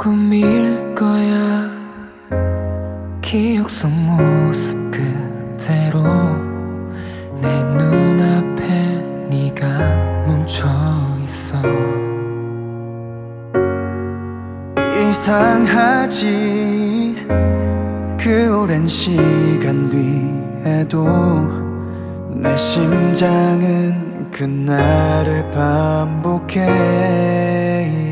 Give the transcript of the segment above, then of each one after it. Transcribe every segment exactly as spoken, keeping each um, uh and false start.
꿈일 거야. 기억 속 모습 그대로 내 눈앞에 네가 멈춰 있어. 이상하지, 그 오랜 시간 뒤에도 내 심장은 그날을 반복해.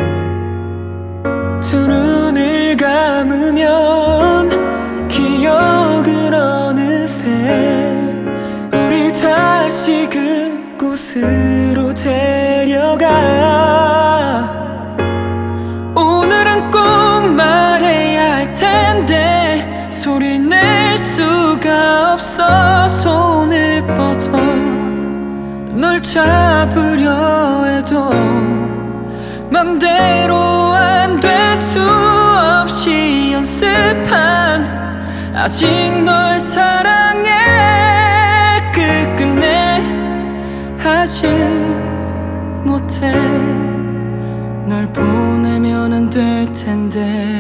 두 눈을 감으면 기억은 어느새 우리 다시 그곳으로 데려가. 오늘은 꼭 말해야 할 텐데 소리를 낼 수가 없어. 손을 뻗어 널 잡으려 해도 맘대로 안 될 수 없이 연습한 아직 널 사랑해 끝끝내 하지 못해. 널 보내면 안 될 텐데.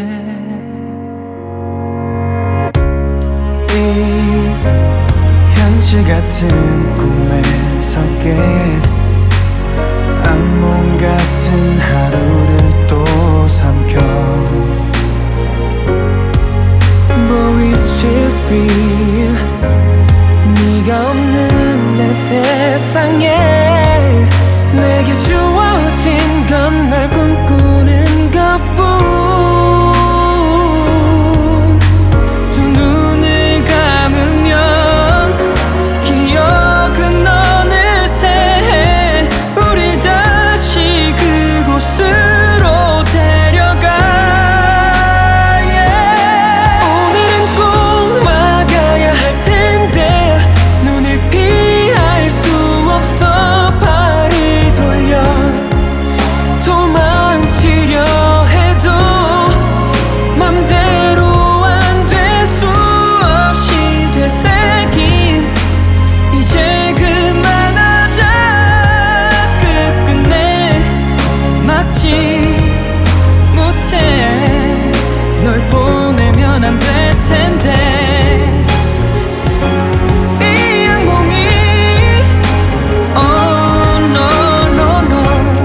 이 현실 같은 꿈에서 깨 악몽 같은 하루를 또 삼켜. But which is real? 네가 없는 내 세상에 내게 주어진 건 널 꿈꾸는 것뿐. 두 눈을 감으면 기억은 어느새 우릴 다시 그곳으로 데려가. yeah. 오늘은 꼭 막아야 할 텐데 눈을 피할 수 없어. 발을 돌려 도망치려 해도 맘대로 안 될 수 없이 되새긴 이제 그만하자. 끝끝내 막지 못해. 널 보내면 안 될 텐데. 이 악몽이 Oh no no no.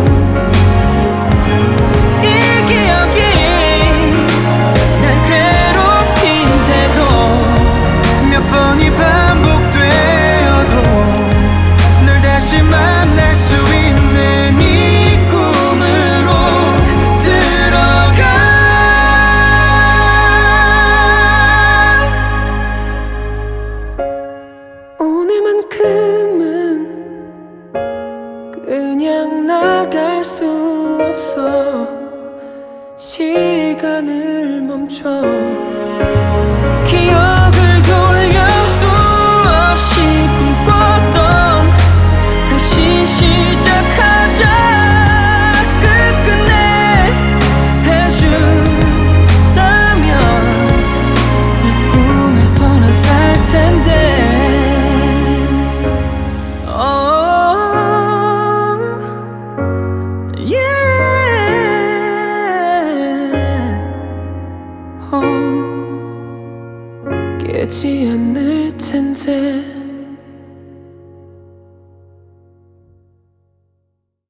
이 기억이 날 괴롭힌대도 몇 번이 반복되어도 널 다시 만날 수 있는 이 꿈으로 들어가. 오늘만큼은 그냥 나갈 수 없어. 시간을 멈춰 기억을 돌려 수 없이 꿈꿨던 다시 시작하자. 끝끝내 해준다면 이 꿈에서 난 살 텐데. Oh, yeah. Oh, 깨지 않을 텐데.